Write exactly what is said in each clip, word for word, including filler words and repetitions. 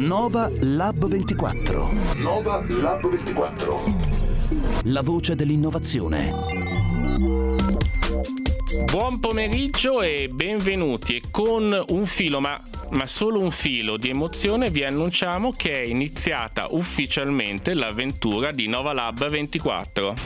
Nova Lab ventiquattro. Nova Lab ventiquattro. La voce dell'innovazione. Buon pomeriggio e benvenuti. E con un filo, ma, ma solo un filo di emozione, vi annunciamo che è iniziata ufficialmente l'avventura di Nova Lab ventiquattro.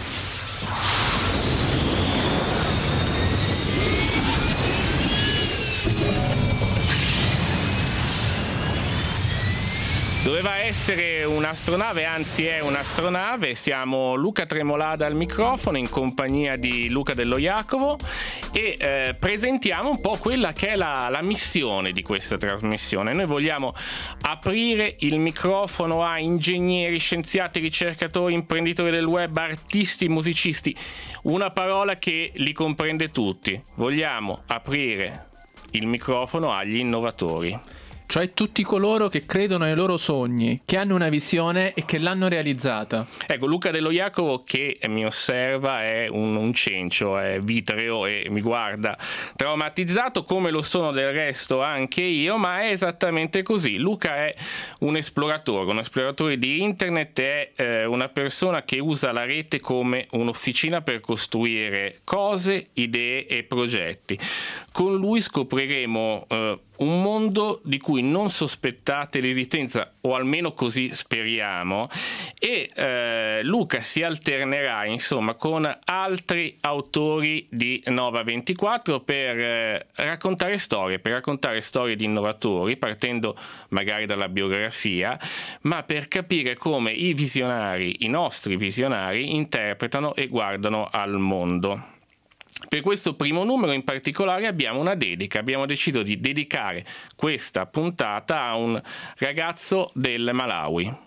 Doveva essere un'astronave, anzi è un'astronave. Siamo Luca Tremolada al microfono in compagnia di Luca Dello Jacovo e eh, presentiamo un po' quella che è la, la missione di questa trasmissione. Noi vogliamo aprire il microfono a ingegneri, scienziati, ricercatori, imprenditori del web, artisti, musicisti, una parola che li comprende tutti. Vogliamo aprire il microfono agli innovatori. Cioè tutti coloro che credono ai loro sogni, che hanno una visione e che l'hanno realizzata. Ecco, Luca Dello Jacovo che mi osserva è un, un cencio, è vitreo e mi guarda traumatizzato, come lo sono del resto anche io, ma è esattamente così. Luca è un esploratore, un esploratore di internet, è eh, una persona che usa la rete come un'officina per costruire cose, idee e progetti. Con lui scopriremo eh, un mondo di cui non sospettate l'esistenza, o almeno così speriamo, e eh, Luca si alternerà insomma con altri autori di Nova ventiquattro per eh, raccontare storie, per raccontare storie di innovatori, partendo magari dalla biografia, ma per capire come i visionari, i nostri visionari, interpretano e guardano al mondo. Per questo primo numero in particolare abbiamo una dedica, abbiamo deciso di dedicare questa puntata a un ragazzo del Malawi.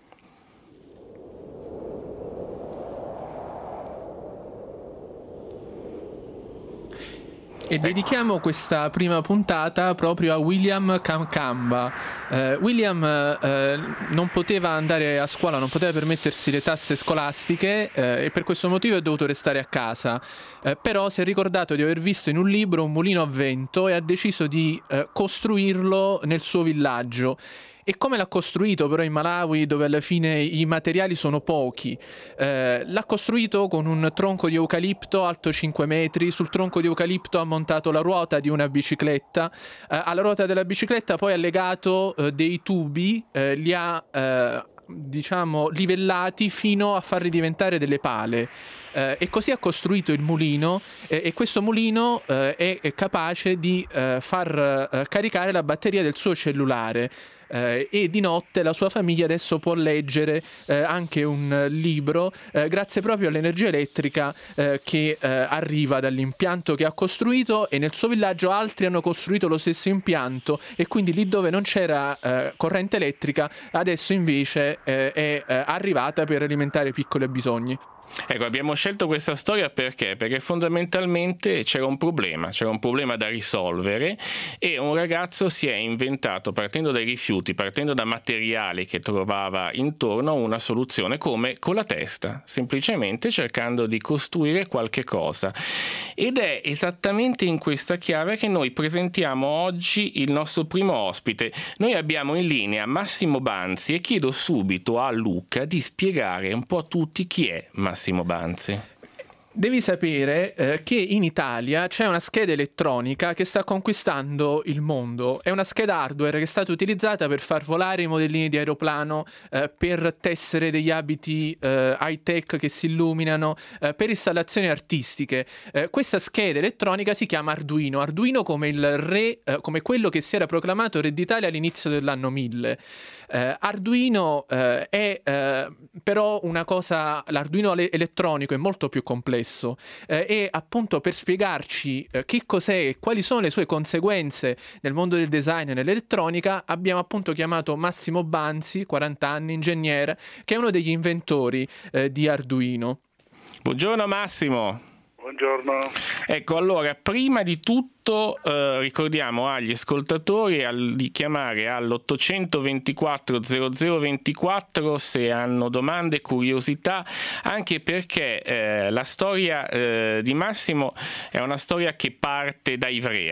E dedichiamo questa prima puntata proprio a William Kamkwamba. Eh, William eh, non poteva andare a scuola, non poteva permettersi le tasse scolastiche eh, e per questo motivo è dovuto restare a casa. Eh, però si è ricordato di aver visto in un libro un mulino a vento e ha deciso di eh, costruirlo nel suo villaggio. E come l'ha costruito però in Malawi, dove alla fine i materiali sono pochi? Eh, l'ha costruito con un tronco di eucalipto alto cinque metri. Sul tronco di eucalipto ha montato la ruota di una bicicletta. Eh, alla ruota della bicicletta poi ha legato eh, dei tubi, eh, li ha eh, diciamo livellati fino a farli diventare delle pale. Eh, e così ha costruito il mulino eh, e questo mulino eh, è, è capace di eh, far eh, caricare la batteria del suo cellulare. Eh, e di notte la sua famiglia adesso può leggere eh, anche un libro eh, grazie proprio all'energia elettrica eh, che eh, arriva dall'impianto che ha costruito, e nel suo villaggio altri hanno costruito lo stesso impianto e quindi lì dove non c'era eh, corrente elettrica adesso invece eh, è eh, arrivata per alimentare i piccoli bisogni. Ecco, abbiamo scelto questa storia perché? Perché fondamentalmente c'era un problema, c'era un problema da risolvere e un ragazzo si è inventato, partendo dai rifiuti, partendo da materiali che trovava intorno, una soluzione come con la testa, semplicemente cercando di costruire qualche cosa. Ed è esattamente in questa chiave che noi presentiamo oggi il nostro primo ospite. Noi abbiamo in linea Massimo Banzi e chiedo subito a Luca di spiegare un po' a tutti chi è Massimo Banzi. Devi sapere eh, che in Italia c'è una scheda elettronica che sta conquistando il mondo. È una scheda hardware che è stata utilizzata per far volare i modellini di aeroplano, eh, per tessere degli abiti eh, high-tech che si illuminano, eh, per installazioni artistiche. Eh, questa scheda elettronica si chiama Arduino. Arduino come il re, eh, come quello che si era proclamato re d'Italia all'inizio dell'anno mille. Eh, Arduino eh, è eh, però una cosa, l'Arduino elettronico è molto più complesso. Eh, e appunto per spiegarci eh, che cos'è e quali sono le sue conseguenze nel mondo del design e nell'elettronica abbiamo appunto chiamato Massimo Banzi, quaranta anni, ingegnere, che è uno degli inventori eh, di Arduino. Buongiorno Massimo. Buongiorno. Ecco, allora, prima di tutto eh, ricordiamo agli ascoltatori al, di chiamare all'ottocento ventiquattro zero zero ventiquattro se hanno domande, curiosità, anche perché eh, la storia eh, di Massimo è una storia che parte da Ivrea.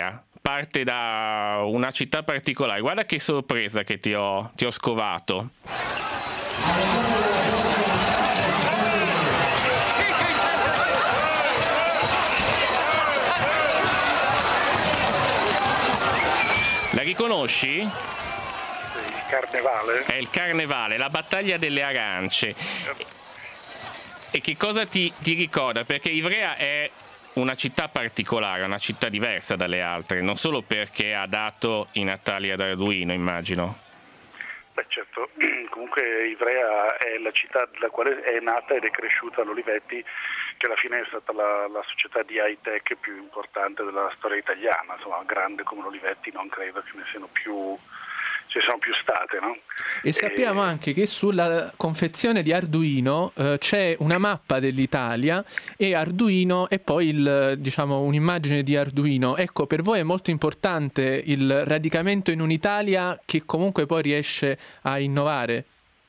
parte da una città particolare. Guarda che sorpresa che ti ho, ti ho scovato. La riconosci? Il carnevale? È il carnevale, la battaglia delle arance. E che cosa ti, ti ricorda? Perché Ivrea è una città particolare, una città diversa dalle altre, non solo perché ha dato i natali ad Arduino, immagino. Beh, certo, comunque Ivrea è la città da quale è nata ed è cresciuta l'Olivetti, che alla fine è stata la, la società di high-tech più importante della storia italiana, insomma, grande come l'Olivetti non credo che ne siano più, ci sono più state, no? E sappiamo e... anche che sulla confezione di Arduino eh, c'è una mappa dell'Italia e Arduino e poi il, diciamo, un'immagine di Arduino. Ecco, per voi è molto importante il radicamento in un'Italia che comunque poi riesce a innovare?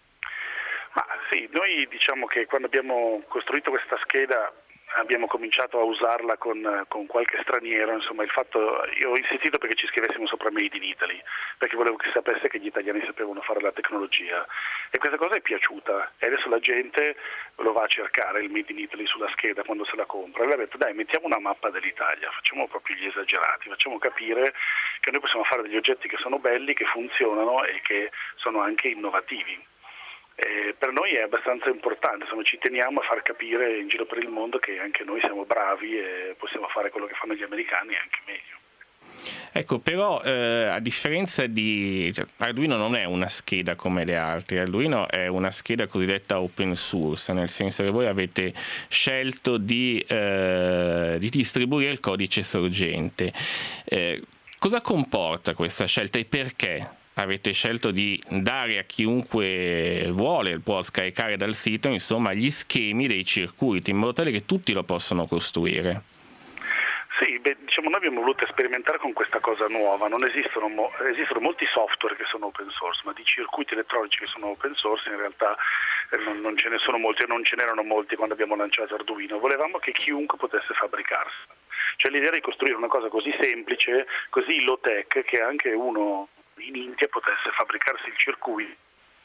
Ma sì, noi diciamo che quando abbiamo costruito questa scheda abbiamo cominciato a usarla con, con qualche straniero, insomma il fatto, io ho insistito perché ci scrivessimo sopra Made in Italy, perché volevo che sapesse che gli italiani sapevano fare la tecnologia e questa cosa è piaciuta e adesso la gente lo va a cercare il Made in Italy sulla scheda quando se la compra e aveva detto dai mettiamo una mappa dell'Italia, facciamo proprio gli esagerati, facciamo capire che noi possiamo fare degli oggetti che sono belli, che funzionano e che sono anche innovativi. Eh, per noi è abbastanza importante, insomma, ci teniamo a far capire in giro per il mondo che anche noi siamo bravi e possiamo fare quello che fanno gli americani e anche meglio. Ecco, però eh, a differenza di cioè, Arduino non è una scheda come le altre, Arduino è una scheda cosiddetta open source, nel senso che voi avete scelto di, eh, di distribuire il codice sorgente. Eh, cosa comporta questa scelta e perché avete scelto di dare a chiunque vuole, può scaricare dal sito, insomma, gli schemi dei circuiti in modo tale che tutti lo possano costruire? Sì, beh, diciamo noi abbiamo voluto sperimentare con questa cosa nuova, non esistono, mo- esistono molti software che sono open source, ma di circuiti elettronici che sono open source in realtà eh, non, non ce ne sono molti, non ce n'erano molti quando abbiamo lanciato Arduino, volevamo che chiunque potesse fabbricarselo, cioè l'idea di costruire una cosa così semplice, così low tech, che anche uno in India potesse fabbricarsi il circuito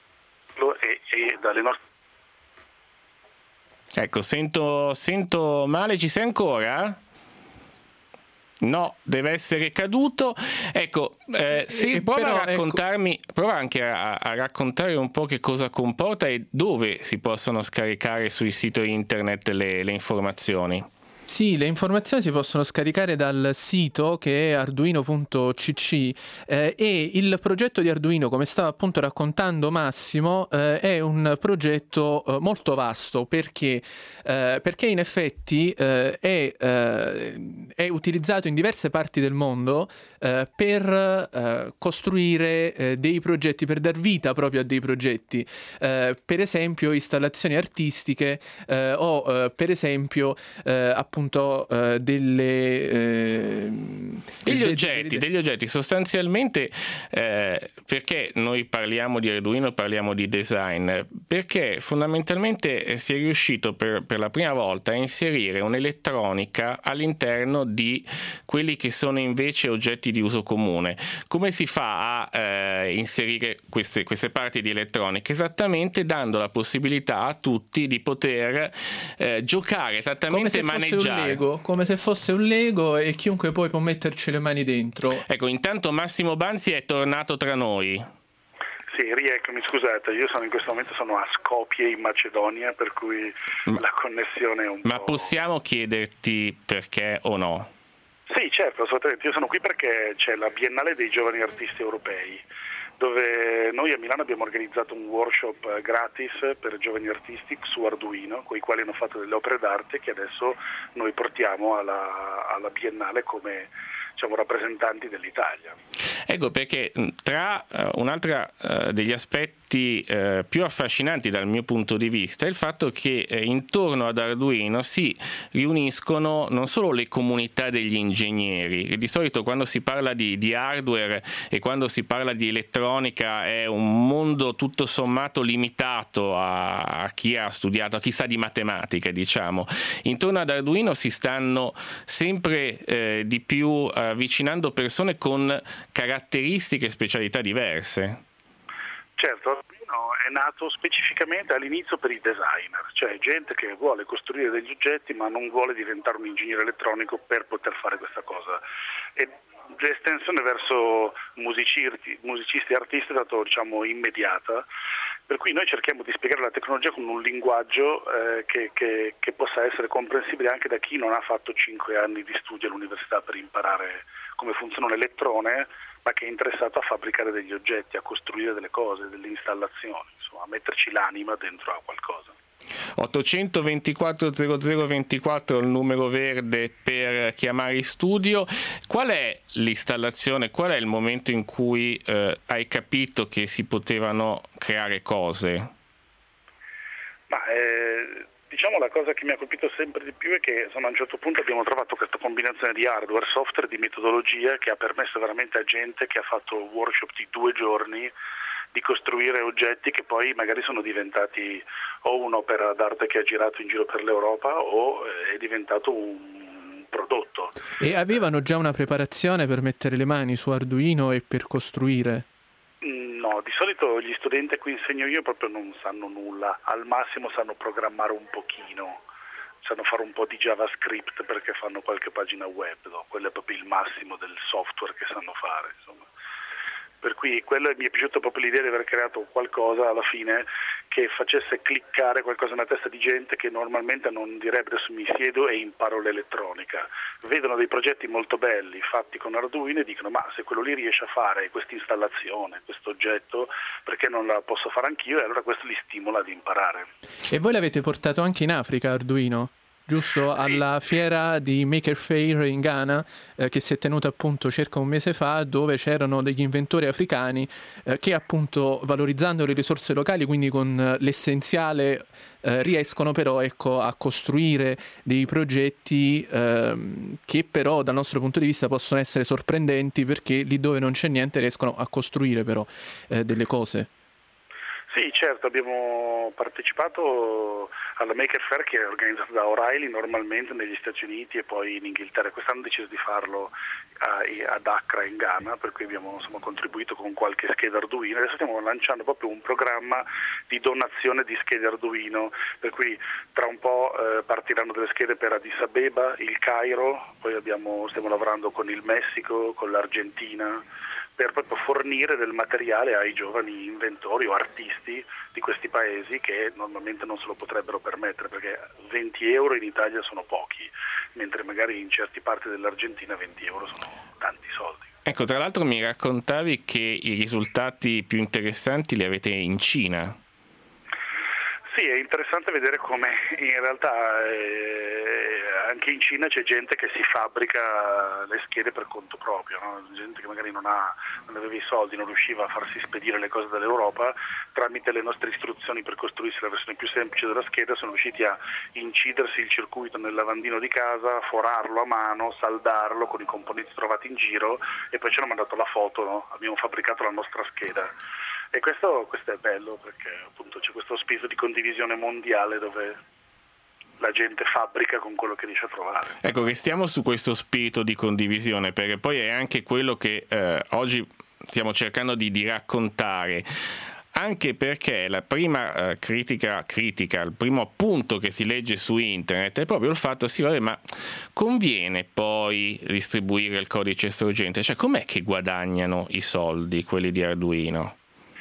e, e dalle nostre... Ecco, sento, sento male, ci sei ancora? No, deve essere caduto. Ecco, eh, sì, prova però, a raccontarmi, ecco... prova anche a, a raccontare un po' che cosa comporta e dove si possono scaricare sui siti internet le, le informazioni. Sì, le informazioni si possono scaricare dal sito che è arduino punto c c eh, e il progetto di Arduino, come stava appunto raccontando Massimo, eh, è un progetto eh, molto vasto perché, eh, perché in effetti eh, è, eh, è utilizzato in diverse parti del mondo eh, per eh, costruire eh, dei progetti, per dar vita proprio a dei progetti, eh, per esempio installazioni artistiche eh, o eh, per esempio eh, appunto appunto eh, delle eh, degli delle, oggetti delle... degli oggetti sostanzialmente eh, perché noi parliamo di Arduino, parliamo di design, perché fondamentalmente si è riuscito per, per la prima volta a inserire un'elettronica all'interno di quelli che sono invece oggetti di uso comune. Come si fa a eh, inserire queste, queste parti di elettronica? Esattamente dando la possibilità a tutti di poter eh, giocare esattamente, maneggiare un Lego, come se fosse un Lego e chiunque poi può metterci le mani dentro. Ecco, intanto Massimo Banzi è tornato tra noi. Sì, rieccomi, scusate, io sono in questo momento sono a Skopje in Macedonia, per cui ma, la connessione è un ma po'... Ma possiamo chiederti perché o no? Sì, certo, assolutamente. Io sono qui perché c'è la Biennale dei Giovani Artisti Europei, dove noi a Milano abbiamo organizzato un workshop gratis per giovani artisti su Arduino, con i quali hanno fatto delle opere d'arte che adesso noi portiamo alla, alla Biennale come, diciamo, rappresentanti dell'Italia. Ecco perché tra uh, un'altra uh, degli aspetti aspetti eh, più affascinanti dal mio punto di vista è il fatto che eh, intorno ad Arduino si riuniscono non solo le comunità degli ingegneri, che di solito quando si parla di, di hardware e quando si parla di elettronica è un mondo tutto sommato limitato a, a chi ha studiato, a chi sa di matematica, diciamo. Intorno ad Arduino si stanno sempre eh, di più avvicinando persone con caratteristiche e specialità diverse. Certo, Arduino è nato specificamente all'inizio per i designer, cioè gente che vuole costruire degli oggetti ma non vuole diventare un ingegnere elettronico per poter fare questa cosa. E l'estensione verso musicisti, musicisti e artisti è stata, diciamo, immediata, per cui noi cerchiamo di spiegare la tecnologia con un linguaggio eh, che, che, che possa essere comprensibile anche da chi non ha fatto cinque anni di studio all'università per imparare come funziona un elettrone, ma che è interessato a fabbricare degli oggetti, a costruire delle cose, delle installazioni, insomma, a metterci l'anima dentro a qualcosa. ottocento ventiquattro zero zero ventiquattro è il numero verde per chiamare in studio. Qual è l'installazione, qual è il momento in cui eh, hai capito che si potevano creare cose? Ma eh, diciamo la cosa che mi ha colpito sempre di più è che insomma, a un certo punto abbiamo trovato questa combinazione di hardware, software, di metodologia che ha permesso veramente a gente che ha fatto workshop di due giorni di costruire oggetti che poi magari sono diventati o un'opera d'arte che ha girato in giro per l'Europa o è diventato un prodotto. E avevano già una preparazione per mettere le mani su Arduino e per costruire? No, di solito gli studenti a cui insegno io proprio non sanno nulla, al massimo sanno programmare un pochino, sanno fare un po' di JavaScript perché fanno qualche pagina web, no? Quello è proprio il massimo del software che sanno fare, insomma. Per cui quello mi è piaciuto proprio l'idea di aver creato qualcosa alla fine che facesse cliccare qualcosa nella testa di gente che normalmente non direbbe adesso mi siedo e imparo l'elettronica. Vedono dei progetti molto belli fatti con Arduino e dicono ma se quello lì riesce a fare questa installazione, questo oggetto, perché non la posso fare anch'io? E allora questo li stimola ad imparare. E voi l'avete portato anche in Africa Arduino? Giusto, alla fiera di Maker Faire in Ghana, eh, che si è tenuta appunto circa un mese fa, dove c'erano degli inventori africani eh, che appunto valorizzando le risorse locali, quindi con eh, l'essenziale, eh, riescono però ecco, a costruire dei progetti eh, che però dal nostro punto di vista possono essere sorprendenti, perché lì dove non c'è niente riescono a costruire però eh, delle cose. Sì, certo, abbiamo partecipato alla Maker Faire che è organizzata da O'Reilly normalmente negli Stati Uniti e poi in Inghilterra. Quest'anno ho deciso di farlo a, ad Accra in Ghana, per cui abbiamo insomma, contribuito con qualche scheda Arduino. Adesso stiamo lanciando proprio un programma di donazione di schede Arduino, per cui tra un po' eh, partiranno delle schede per Addis Abeba, il Cairo, poi abbiamo, stiamo lavorando con il Messico, con l'Argentina, per proprio fornire del materiale ai giovani inventori o artisti di questi paesi che normalmente non se lo potrebbero permettere, perché venti euro in Italia sono pochi, mentre magari in certe parti dell'Argentina venti euro sono tanti soldi. Ecco, tra l'altro mi raccontavi che i risultati più interessanti li avete in Cina. Sì, è interessante vedere come in realtà eh, anche in Cina c'è gente che si fabbrica le schede per conto proprio, no? Gente che magari non, ha, non aveva i soldi, non riusciva a farsi spedire le cose dall'Europa, tramite le nostre istruzioni per costruirsi la versione più semplice della scheda sono riusciti a incidersi il circuito nel lavandino di casa, forarlo a mano, saldarlo con i componenti trovati in giro e poi ci hanno mandato la foto, no? Abbiamo fabbricato la nostra scheda. E questo, questo è bello perché appunto c'è questo spirito di condivisione mondiale dove la gente fabbrica con quello che riesce a trovare. Ecco, restiamo su questo spirito di condivisione, perché poi è anche quello che eh, oggi stiamo cercando di, di raccontare. Anche perché la prima eh, critica, critica, il primo appunto che si legge su internet è proprio il fatto, sì, vabbè, ma conviene poi distribuire il codice sorgente? Cioè, com'è che guadagnano i soldi quelli di Arduino?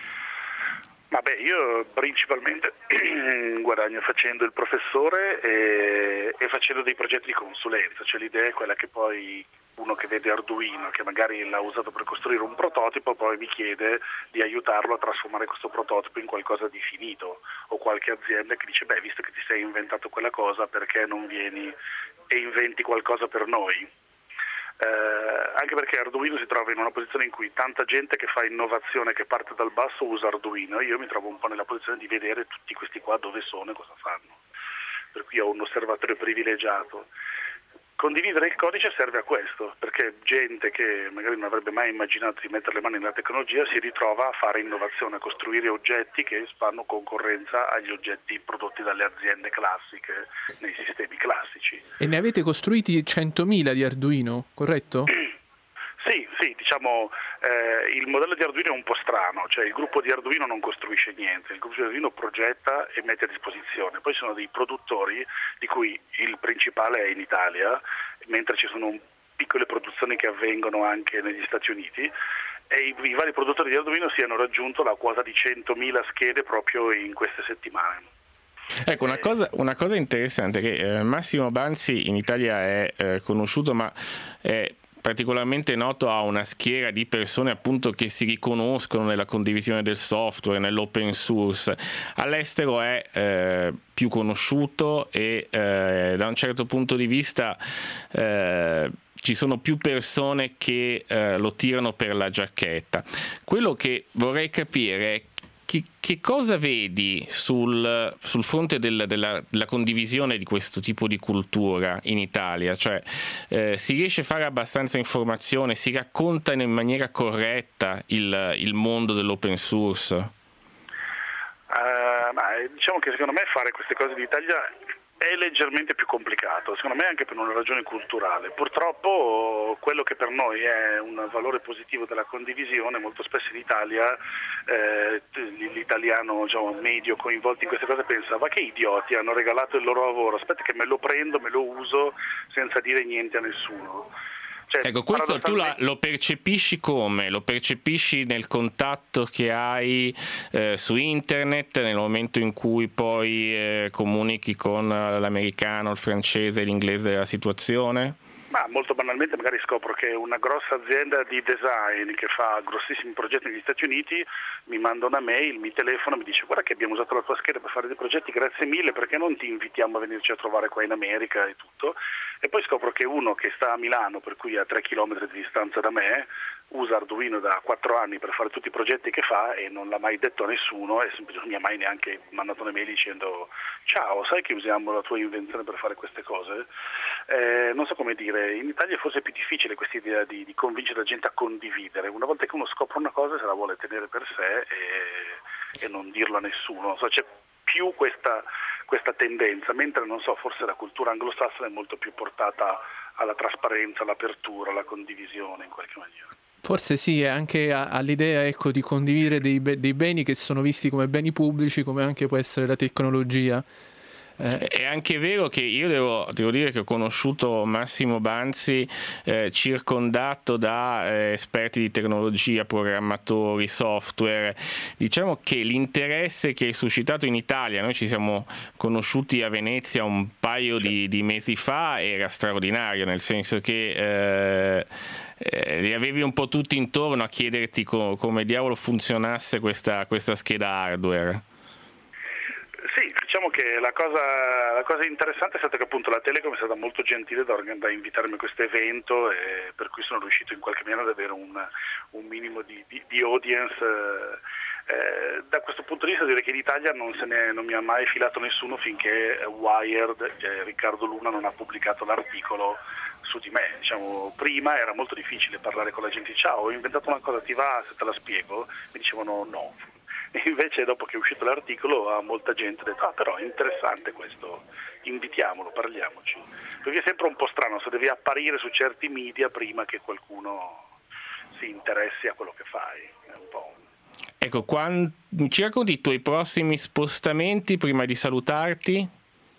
Vabbè, io principalmente guadagno facendo il professore e, e facendo dei progetti di consulenza, cioè l'idea è quella che poi uno che vede Arduino, che magari l'ha usato per costruire un prototipo, poi mi chiede di aiutarlo a trasformare questo prototipo in qualcosa di finito, o qualche azienda che dice, beh, visto che ti sei inventato quella cosa, perché non vieni e inventi qualcosa per noi? Eh, anche perché Arduino si trova in una posizione in cui tanta gente che fa innovazione, che parte dal basso, usa Arduino. Io mi trovo un po' nella posizione di vedere tutti questi qua dove sono e cosa fanno, per cui ho un osservatorio privilegiato. Condividere il codice serve a questo, perché gente che magari non avrebbe mai immaginato di mettere le mani nella tecnologia si ritrova a fare innovazione, a costruire oggetti che fanno concorrenza agli oggetti prodotti dalle aziende classiche nei sistemi classici. E ne avete costruiti centomila di Arduino, corretto? Sì, sì, diciamo eh, il modello di Arduino è un po' strano, cioè il gruppo di Arduino non costruisce niente, il gruppo di Arduino progetta e mette a disposizione, poi ci sono dei produttori di cui il principale è in Italia, mentre ci sono piccole produzioni che avvengono anche negli Stati Uniti, e i, i vari produttori di Arduino si hanno raggiunto la quota di centomila schede proprio in queste settimane. Ecco, una cosa, una cosa interessante che eh, Massimo Banzi in Italia è eh, conosciuto, ma è particolarmente noto a una schiera di persone appunto che si riconoscono nella condivisione del software, nell'open source. All'estero è eh, più conosciuto e eh, da un certo punto di vista eh, ci sono più persone che eh, lo tirano per la giacchetta. Quello che vorrei capire è Che, che cosa vedi sul, sul fronte del, della, della condivisione di questo tipo di cultura in Italia? Cioè, eh, si riesce a fare abbastanza informazione, si racconta in maniera corretta il, il mondo dell'open source? Uh, ma diciamo che secondo me fare queste cose in Italia è leggermente più complicato, secondo me anche per una ragione culturale. Purtroppo quello che per noi è un valore positivo della condivisione, molto spesso in Italia eh, l'italiano, diciamo, medio coinvolto in queste cose pensa: ma che idioti, hanno regalato il loro lavoro, aspetta che me lo prendo, me lo uso senza dire niente a nessuno. Cioè, ecco, questo tu la, lo percepisci come? Lo percepisci nel contatto che hai eh, su internet, nel momento in cui poi eh, comunichi con l'americano, il francese, l'inglese della situazione? Ma molto banalmente magari scopro che una grossa azienda di design che fa grossissimi progetti negli Stati Uniti mi manda una mail, mi telefona, mi dice: guarda che abbiamo usato la tua scheda per fare dei progetti, grazie mille, perché non ti invitiamo a venirci a trovare qua in America e tutto. E poi scopro che uno che sta a Milano, per cui a tre chilometri di distanza da me, usa Arduino da quattro anni per fare tutti i progetti che fa e non l'ha mai detto a nessuno, e non mi ha mai neanche mandato una mail dicendo: ciao, sai che usiamo la tua invenzione per fare queste cose? Eh, non so come dire, in Italia forse è più difficile questa idea di, di convincere la gente a condividere. Una volta che uno scopre una cosa se la vuole tenere per sé e, e non dirlo a nessuno. Non so, c'è più questa, questa tendenza, mentre non so, forse la cultura anglosassone è molto più portata alla trasparenza, all'apertura, alla condivisione in qualche maniera. Forse sì, e anche a, all'idea, ecco, di condividere dei, be- dei beni che sono visti come beni pubblici, come anche può essere la tecnologia. Eh. È anche vero che io devo, devo dire che ho conosciuto Massimo Banzi eh, circondato da eh, esperti di tecnologia, programmatori, software. Diciamo che l'interesse che è suscitato in Italia, noi ci siamo conosciuti a Venezia un paio di, di mesi fa, era straordinario, nel senso che eh, eh, li avevi un po' tutti intorno a chiederti co- come diavolo funzionasse questa, questa scheda hardware. Sì, diciamo che la cosa, la cosa interessante è stata che appunto la Telecom è stata molto gentile da, da invitarmi a questo evento, e per cui sono riuscito in qualche maniera ad avere un, un minimo di, di, di audience. Eh, da questo punto di vista direi che in Italia non, se ne, non mi ha mai filato nessuno finché Wired, eh, Riccardo Luna, non ha pubblicato l'articolo su di me. Diciamo, prima era molto difficile parlare con la gente: ciao, ho inventato una cosa, ti va se te la spiego? Mi dicevano no. E invece dopo che è uscito l'articolo a molta gente ha detto: ah, però è interessante questo, invitiamolo, parliamoci. Perché è sempre un po' strano se devi apparire su certi media prima che qualcuno si interessi a quello che fai. È un po'... Ecco, quando, ci racconti i tuoi prossimi spostamenti prima di salutarti?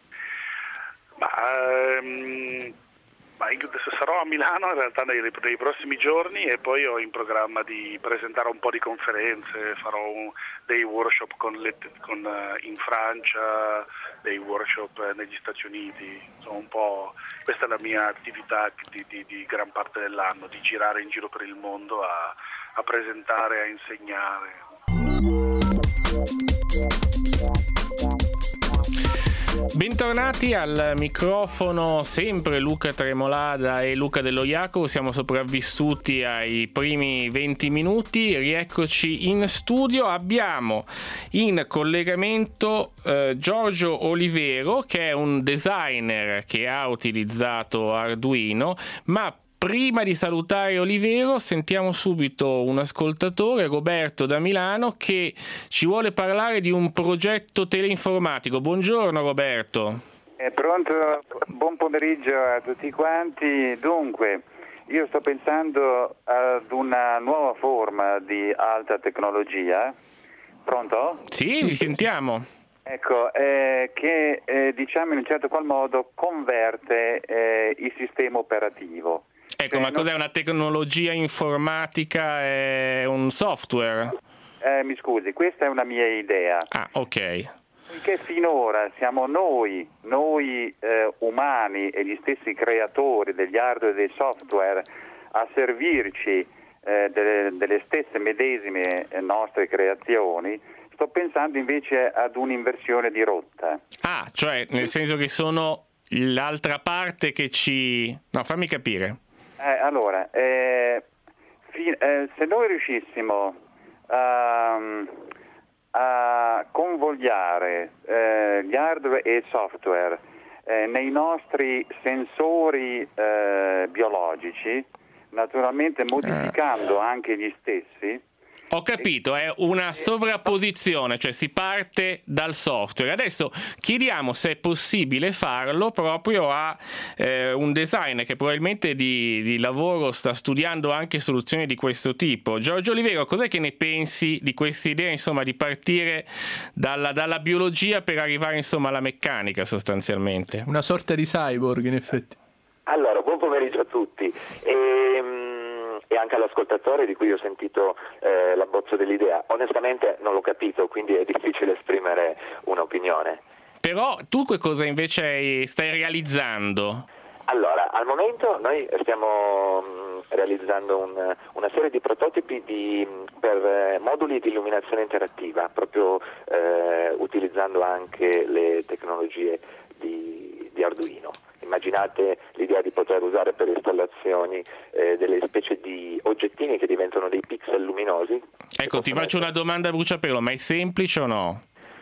Ma... Um... Ma adesso sarò a Milano in realtà nei, nei prossimi giorni, e poi ho in programma di presentare un po' di conferenze, farò un, dei workshop con le, con, uh, in Francia, dei workshop negli Stati Uniti. Insomma, un po', questa è la mia attività di, di, di gran parte dell'anno, di girare in giro per il mondo a, a presentare, a insegnare. Bentornati al microfono, sempre Luca Tremolada e Luca Dello Jacopo. Siamo sopravvissuti ai primi venti minuti, rieccoci in studio. Abbiamo in collegamento eh, Giorgio Olivero, che è un designer che ha utilizzato Arduino, ma prima di salutare Olivero sentiamo subito un ascoltatore, Roberto da Milano, che ci vuole parlare di un progetto teleinformatico. Buongiorno Roberto. È pronto? Buon pomeriggio a tutti quanti. Dunque, io sto pensando ad una nuova forma di alta tecnologia. Pronto? Sì, vi sentiamo. Ecco, eh, che eh, diciamo in un certo qual modo converte eh, il sistema operativo. Ecco, ma cos'è una tecnologia informatica? È un software? Eh, mi scusi, questa è una mia idea. Ah, ok. Poiché finora siamo noi, noi eh, umani e gli stessi creatori degli hardware e dei software a servirci eh, delle, delle stesse medesime nostre creazioni, sto pensando invece ad un'inversione di rotta. Ah, cioè nel senso che sono l'altra parte che ci... No, fammi capire. Eh, allora, eh, fi- eh, se noi riuscissimo a, a convogliare eh, gli hardware e il software eh, nei nostri sensori eh, biologici, naturalmente modificando anche gli stessi. Ho capito, è una sovrapposizione, cioè si parte dal software. Adesso chiediamo se è possibile farlo proprio a eh, un designer che probabilmente di, di lavoro sta studiando anche soluzioni di questo tipo. Giorgio Olivero, cos'è che ne pensi di questa idea, insomma, di partire dalla, dalla biologia per arrivare, insomma, alla meccanica sostanzialmente? Una sorta di cyborg, in effetti. Allora, buon pomeriggio a tutti. Ehm... e anche all'ascoltatore di cui ho sentito eh, l'abbozzo dell'idea. Onestamente non l'ho capito, quindi è difficile esprimere un'opinione. Però tu che cosa invece stai realizzando? Allora, al momento noi stiamo mh, realizzando un, una serie di prototipi di, per eh, moduli di illuminazione interattiva, proprio eh, utilizzando anche le tecnologie di, di Arduino. Immaginate l'idea di poter usare per installazioni eh, delle specie di oggettini che diventano dei pixel luminosi. Ecco, ti faccio una domanda a bruciapelo, ma è semplice o no?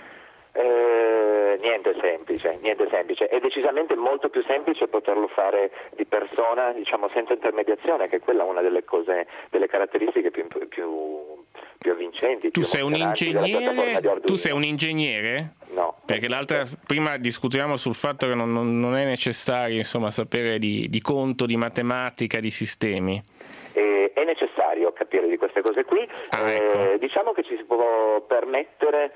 Eh, niente semplice, niente semplice. È decisamente molto più semplice poterlo fare di persona, diciamo senza intermediazione, che quella è una delle cose, delle caratteristiche più, più, più avvincenti. Tu più sei un ingegnere? Tu sei un ingegnere? No. Perché l'altra, prima discutiamo sul fatto che non, non, non è necessario, insomma, sapere di, di conto, di matematica, di sistemi. Eh, è necessario capire di queste cose qui. Ah, eh, ecco. Diciamo che ci si può permettere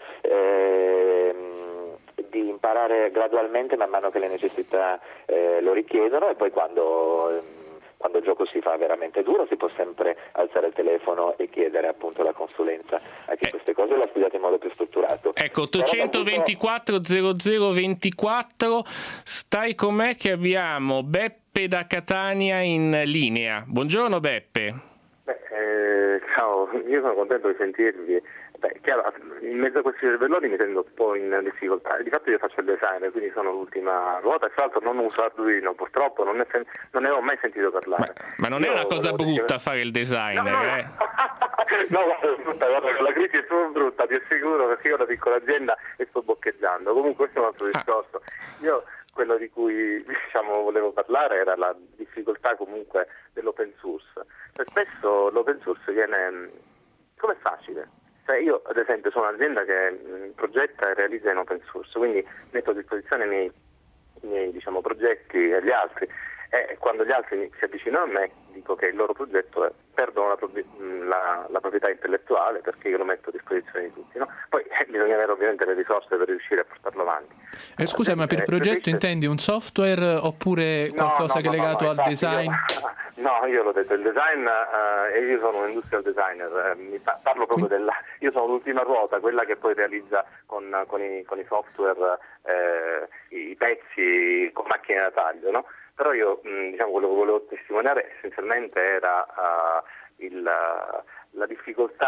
eh, di imparare gradualmente man mano che le necessità eh, lo richiedono, e poi quando... Eh, Quando il gioco si fa veramente duro si può sempre alzare il telefono e chiedere appunto la consulenza a chi eh. queste cose le ha studiate in modo più strutturato. Ecco, ottocentoventiquattro zero zero ventiquattro, stai con me che abbiamo Beppe da Catania in linea. Buongiorno Beppe. Beh, eh, ciao, io sono contento di sentirvi. Beh, chiaro, in mezzo a questi cervelloni mi sento un po' in difficoltà. Di fatto io faccio il designer, quindi sono l'ultima ruota, e tra l'altro non uso Arduino, purtroppo non ne, sen- non ne ho mai sentito parlare. Ma, ma non io è una cosa brutta dire... fare il designer, no, no, eh? no, guarda, è brutta, guarda, la crisi è solo brutta, ti assicuro, perché io ho una piccola azienda e sto boccheggiando. Comunque questo è un altro discorso. Ah. Io quello di cui diciamo volevo parlare era la difficoltà comunque dell'open source. E spesso l'open source viene come facile. Io ad esempio sono un'azienda che mh, progetta e realizza in open source, quindi metto a disposizione i miei, i miei diciamo, progetti agli altri, e quando gli altri si avvicinano a me dico che il loro progetto è, perdono la, la, la proprietà intellettuale, perché io lo metto a disposizione di tutti, no? Poi eh, bisogna avere ovviamente le risorse per riuscire a portarlo avanti. Eh, scusa, ma per progetto preferisce... intendi un software oppure qualcosa no, no, che è legato no, no, al design? Io, no, io l'ho detto, il design, uh, e io sono un industrial designer, uh, mi pa- parlo proprio Quindi... della... Io sono l'ultima ruota, quella che poi realizza con, con, i, con i software eh, i pezzi con macchine da taglio, no? Però io mh, diciamo quello che volevo testimoniare essenzialmente era uh, il, uh, la difficoltà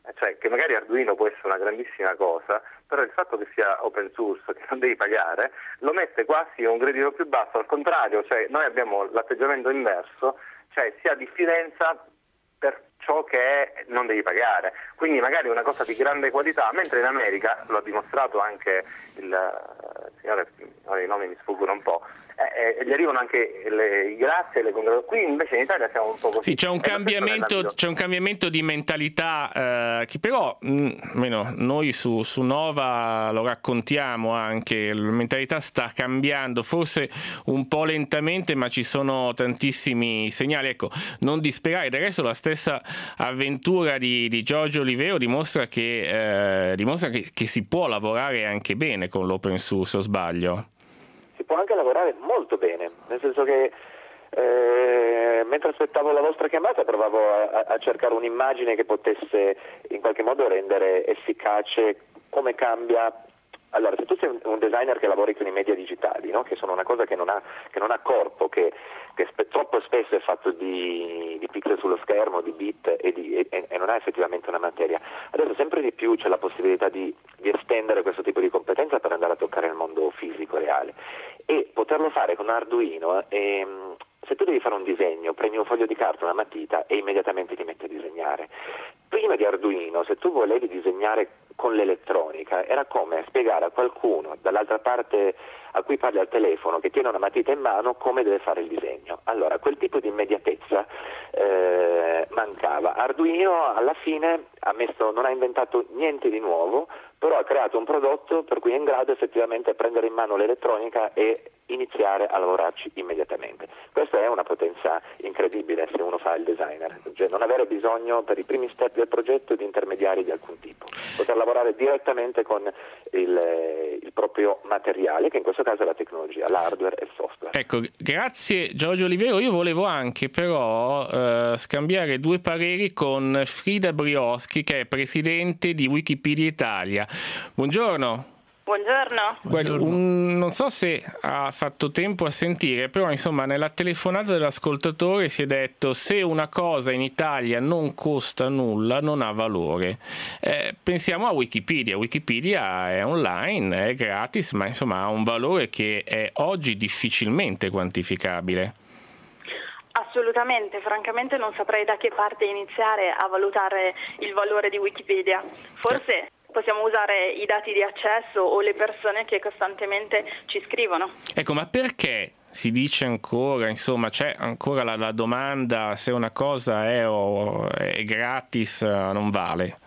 cioè che magari Arduino può essere una grandissima cosa, però il fatto che sia open source, che non devi pagare, lo mette quasi a un gradino più basso. Al contrario, cioè noi abbiamo l'atteggiamento inverso, cioè si ha diffidenza per ciò che è, non devi pagare, quindi magari una cosa di grande qualità, mentre in America, lo ha dimostrato anche il, il signore, ora i nomi mi sfuggono un po', eh, eh, gli arrivano anche le, i grazie e le congratulazioni. Qui invece in Italia siamo un po' così. Sì, c'è un, cambiamento, c'è un cambiamento di mentalità eh, che però mh, meno, noi su, su Nova lo raccontiamo anche, la mentalità sta cambiando, forse un po' lentamente, ma ci sono tantissimi segnali. Ecco, non disperare. Del resto la stessa avventura di, di Giorgio Olivero dimostra che, eh, dimostra che, che si può lavorare anche bene con l'open source, o sbaglio? Si può anche lavorare molto bene, nel senso che eh, mentre aspettavo la vostra chiamata provavo a, a cercare un'immagine che potesse in qualche modo rendere efficace come cambia. Allora, se tu sei un designer che lavori con i media digitali, no? Che sono una cosa che non ha, che non ha corpo, che, che spe- troppo spesso è fatto di, di pixel sullo schermo, di bit e, di, e, e non ha effettivamente una materia. Adesso sempre di più c'è la possibilità di, di estendere questo tipo di competenza per andare a toccare il mondo fisico reale e poterlo fare con Arduino. Ehm, se tu devi fare un disegno, prendi un foglio di carta, una matita e immediatamente ti metti a disegnare. Prima di Arduino, se tu volevi disegnare con l'elettronica, era come spiegare a qualcuno dall'altra parte a cui parli al telefono, che tiene una matita in mano, come deve fare il disegno. Allora, quel tipo di immediatezza eh, mancava. Arduino alla fine ha messo, non ha inventato niente di nuovo, però ha creato un prodotto per cui è in grado effettivamente a prendere in mano l'elettronica e iniziare a lavorarci immediatamente. Questa è una potenza incredibile se uno fa il designer, cioè non avere bisogno per i primi step del progetto di intermediari di alcun tipo, poter lavorare direttamente con il, il proprio materiale, che in questo caso è la tecnologia, l'hardware e il software. Ecco, grazie Giorgio Olivero. Io volevo anche però eh, scambiare due pareri con Frida Brioschi, che è presidente di Wikipedia Italia. Buongiorno. Buongiorno. Guardi, un, non so se ha fatto tempo a sentire, però insomma nella telefonata dell'ascoltatore si è detto: se una cosa in Italia non costa nulla non ha valore. Eh, pensiamo a Wikipedia. Wikipedia è online, è gratis, ma insomma ha un valore che è oggi difficilmente quantificabile. Assolutamente, francamente non saprei da che parte iniziare a valutare il valore di Wikipedia. Forse eh. possiamo usare i dati di accesso o le persone che costantemente ci scrivono. Ecco, ma perché si dice ancora, insomma, c'è ancora la, la domanda se una cosa è, o è gratis, non vale?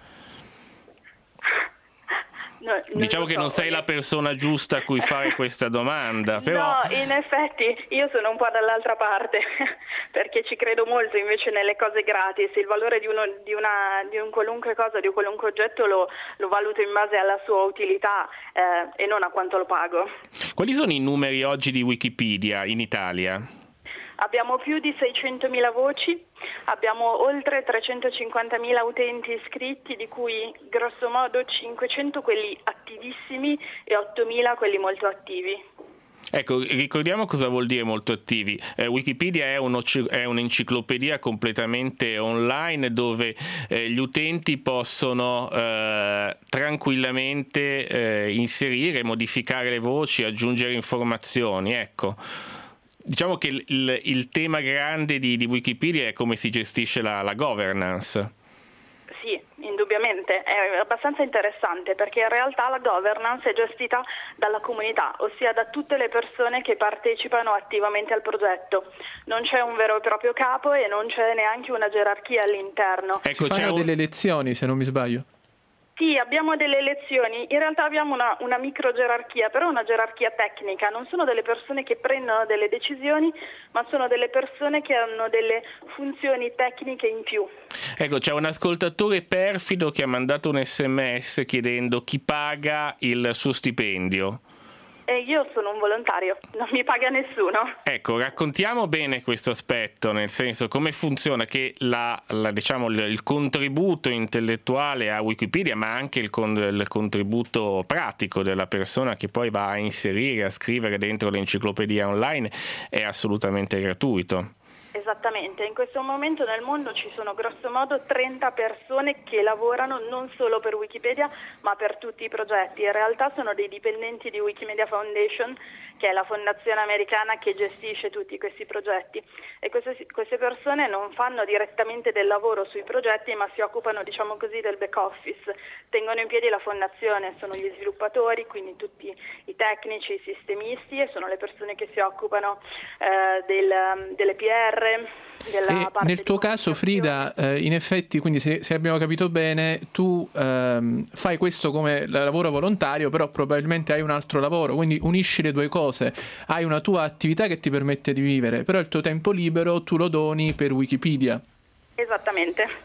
No, diciamo che so. non sei la persona giusta a cui fare questa domanda, però... No, in effetti io sono un po' dall'altra parte, perché ci credo molto invece nelle cose gratis. Il valore di, uno, di, una, di un qualunque cosa, di un qualunque oggetto lo, lo valuto in base alla sua utilità eh, e non a quanto lo pago. Quali sono i numeri oggi di Wikipedia in Italia? Abbiamo più di seicentomila voci, abbiamo oltre trecentocinquantamila utenti iscritti, di cui grosso modo cinquecento quelli attivissimi e ottomila quelli molto attivi. Ecco, ricordiamo cosa vuol dire molto attivi. Eh, Wikipedia è, uno, è un'enciclopedia completamente online dove eh, gli utenti possono eh, tranquillamente eh, inserire, modificare le voci, aggiungere informazioni, ecco. Diciamo che il, il, il tema grande di, di Wikipedia è come si gestisce la, la governance. Sì, indubbiamente, è abbastanza interessante perché in realtà la governance è gestita dalla comunità, ossia da tutte le persone che partecipano attivamente al progetto. Non c'è un vero e proprio capo e non c'è neanche una gerarchia all'interno. Ecco, si fanno un... delle elezioni, se non mi sbaglio. Sì, abbiamo delle elezioni, in realtà abbiamo una, una micro gerarchia, però una gerarchia tecnica, non sono delle persone che prendono delle decisioni, ma sono delle persone che hanno delle funzioni tecniche in più. Ecco, c'è un ascoltatore perfido che ha mandato un sms chiedendo chi paga il suo stipendio. E io sono un volontario, non mi paga nessuno. Ecco, raccontiamo bene questo aspetto, nel senso come funziona che la, la, diciamo, il, il contributo intellettuale a Wikipedia, ma anche il, con, il contributo pratico della persona che poi va a inserire, a scrivere dentro l'enciclopedia online è assolutamente gratuito. Esattamente. Esattamente, in questo momento nel mondo ci sono grosso modo trenta persone che lavorano non solo per Wikipedia ma per tutti i progetti. In realtà sono dei dipendenti di Wikimedia Foundation, che è la fondazione americana che gestisce tutti questi progetti, e queste, queste persone non fanno direttamente del lavoro sui progetti ma si occupano, diciamo così, del back office, tengono in piedi la fondazione, sono gli sviluppatori, quindi tutti i tecnici, i sistemisti, e sono le persone che si occupano eh, del, delle P R. E nel tuo caso, Frida, eh, in effetti, quindi se, se abbiamo capito bene, tu ehm, fai questo come lavoro volontario, però probabilmente hai un altro lavoro, quindi unisci le due cose, hai una tua attività che ti permette di vivere, però il tuo tempo libero tu lo doni per Wikipedia. Esattamente.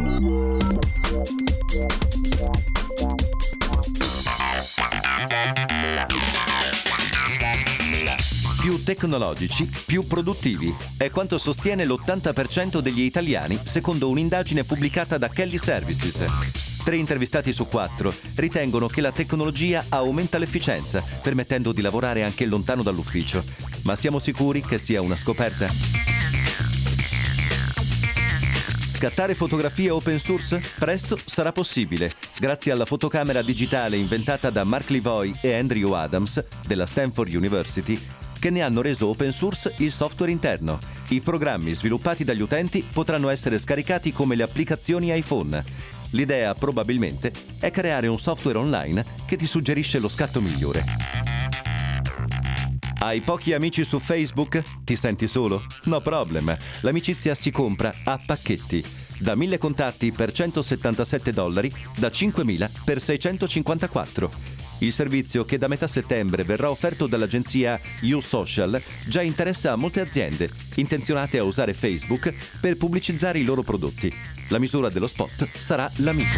Più tecnologici, più produttivi. È quanto sostiene l'ottanta per cento degli italiani, secondo un'indagine pubblicata da Kelly Services. Tre intervistati su quattro ritengono che la tecnologia aumenta l'efficienza, permettendo di lavorare anche lontano dall'ufficio. Ma siamo sicuri che sia una scoperta? Scattare fotografie open source? Presto sarà possibile, grazie alla fotocamera digitale inventata da Mark Levoy e Andrew Adams della Stanford University, che ne hanno reso open source il software interno. I programmi sviluppati dagli utenti potranno essere scaricati come le applicazioni iPhone. L'idea, probabilmente, è creare un software online che ti suggerisce lo scatto migliore. Hai pochi amici su Facebook? Ti senti solo? No problem. L'amicizia si compra a pacchetti. Da mille contatti per centosettantasette dollari, da cinquemila per seicentocinquantaquattro. Il servizio, che da metà settembre verrà offerto dall'agenzia YouSocial, già interessa a molte aziende intenzionate a usare Facebook per pubblicizzare i loro prodotti. La misura dello spot sarà l'amico.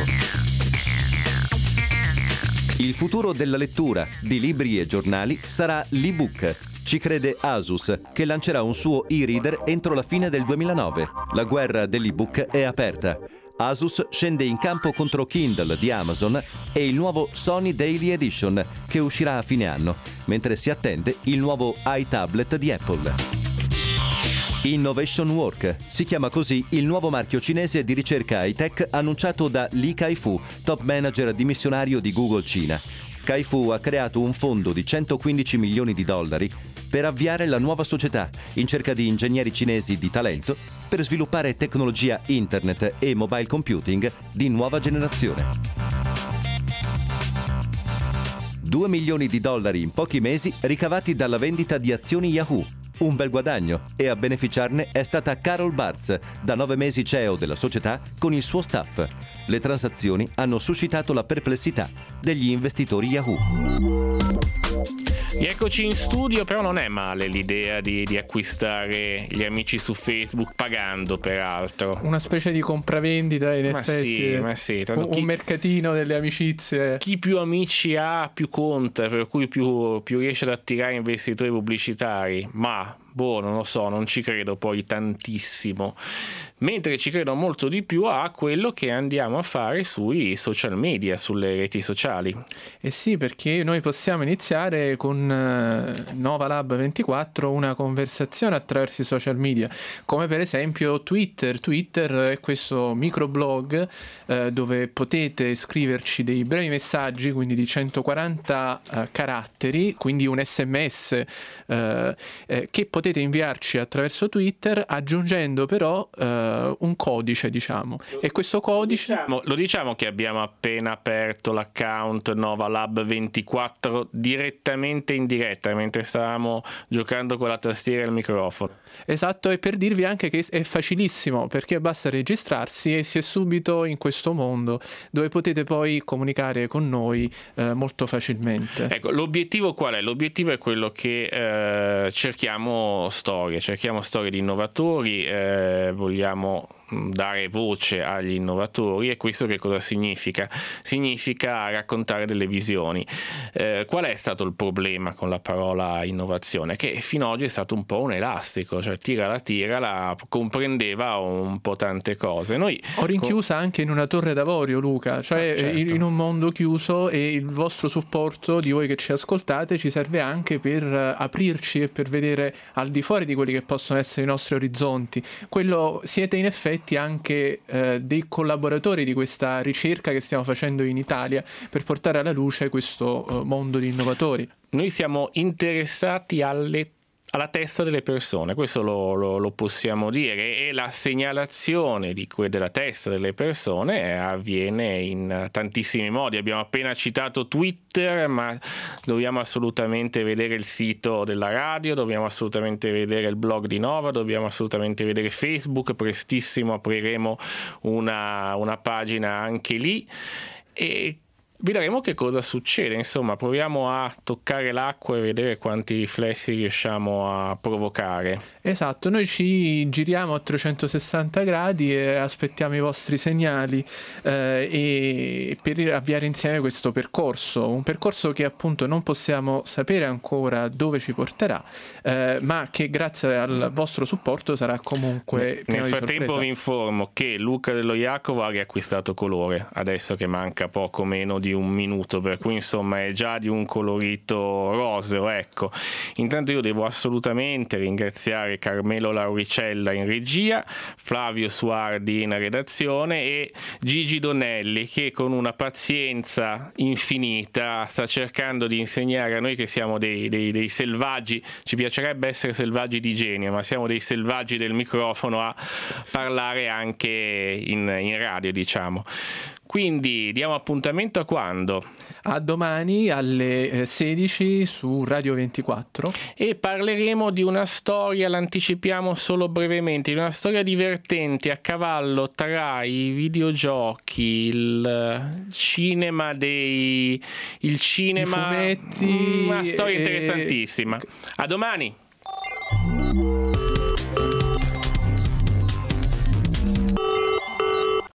Il futuro della lettura di libri e giornali sarà l'ebook. Ci crede Asus, che lancerà un suo e-reader entro la fine del duemilanove. La guerra dell'ebook è aperta. Asus scende in campo contro Kindle di Amazon e il nuovo Sony Daily Edition, che uscirà a fine anno, mentre si attende il nuovo iTablet di Apple. Innovation Work si chiama così il nuovo marchio cinese di ricerca high-tech annunciato da Li Kai-Fu, top manager dimissionario di Google Cina. Kai-Fu ha creato un fondo di centoquindici milioni di dollari per avviare la nuova società in cerca di ingegneri cinesi di talento per sviluppare tecnologia internet e mobile computing di nuova generazione. Due milioni di dollari in pochi mesi ricavati dalla vendita di azioni Yahoo. Un bel guadagno, e a beneficiarne è stata Carol Bartz, da nove mesi C E O della società con il suo staff. Le transazioni hanno suscitato la perplessità degli investitori Yahoo. Eccoci in studio, però non è male l'idea di, di acquistare gli amici su Facebook pagando, peraltro. Una specie di compravendita, in ma effetti. Sì, ma sì, un, chi, un mercatino delle amicizie. Chi più amici ha, più conta, per cui più, più riesce ad attirare investitori pubblicitari. Ma boh, non lo so, non ci credo poi tantissimo. Mentre ci credo molto di più a quello che andiamo a fare sui social media, sulle reti sociali. Eh sì, perché noi possiamo iniziare con uh, Nova Lab ventiquattro una conversazione attraverso i social media, come per esempio Twitter. Twitter è questo microblog uh, dove potete scriverci dei brevi messaggi, quindi di centoquaranta uh, caratteri, quindi un sms uh, eh, che potete inviarci attraverso Twitter, aggiungendo però uh, un codice, diciamo. E questo codice... Diciamo, lo diciamo che abbiamo appena aperto l'account Nova Lab ventiquattro direttamente in diretta, mentre stavamo giocando con la tastiera e il microfono. Esatto, e per dirvi anche che è facilissimo, perché basta registrarsi e si è subito in questo mondo dove potete poi comunicare con noi eh, molto facilmente. Ecco, l'obiettivo qual è? L'obiettivo è quello che eh, cerchiamo storie, cerchiamo storie di innovatori, eh, vogliamo dare voce agli innovatori. E questo che cosa significa? Significa raccontare delle visioni. Eh, qual è stato il problema con la parola innovazione? Che fino ad oggi è stato un po' un elastico, cioè tira la tira, la comprendeva un po' tante cose. Noi ho rinchiusa con... anche in una torre d'avorio, Luca, cioè ah, certo. in un mondo chiuso, e il vostro supporto di voi che ci ascoltate ci serve anche per aprirci e per vedere al di fuori di quelli che possono essere i nostri orizzonti. Quello, siete in effetti anche eh, dei collaboratori di questa ricerca che stiamo facendo in Italia per portare alla luce questo eh, mondo di innovatori. Noi siamo interessati alle alla testa delle persone, questo lo, lo, lo possiamo dire, e la segnalazione di que- della testa delle persone avviene in tantissimi modi. Abbiamo appena citato Twitter, ma dobbiamo assolutamente vedere il sito della radio, dobbiamo assolutamente vedere il blog di Nova, dobbiamo assolutamente vedere Facebook, prestissimo apriremo una, una pagina anche lì, e vedremo che cosa succede. Insomma, proviamo a toccare l'acqua e vedere quanti riflessi riusciamo a provocare. Esatto, noi ci giriamo a trecentosessanta gradi e aspettiamo i vostri segnali eh, e per avviare insieme questo percorso, un percorso che appunto non possiamo sapere ancora dove ci porterà, eh, ma che grazie al vostro supporto sarà comunque pieno Nel di frattempo sorpresa. Vi informo che Luca dello Jacovo ha riacquistato colore, adesso che manca poco meno di un minuto, per cui insomma è già di un colorito roseo, ecco. Intanto io devo assolutamente ringraziare Carmelo Lauricella in regia, Flavio Suardi in redazione e Gigi Donnelli, che con una pazienza infinita sta cercando di insegnare a noi che siamo dei, dei, dei selvaggi. Ci piacerebbe essere selvaggi di genio, ma siamo dei selvaggi del microfono, a parlare anche in, in radio, diciamo. Quindi diamo appuntamento a quando? A domani alle sedici su Radio ventiquattro. E parleremo di una storia, l'anticipiamo solo brevemente, di una storia divertente a cavallo tra i videogiochi, il cinema dei... il cinema... I fumetti... Una storia e... interessantissima. A domani!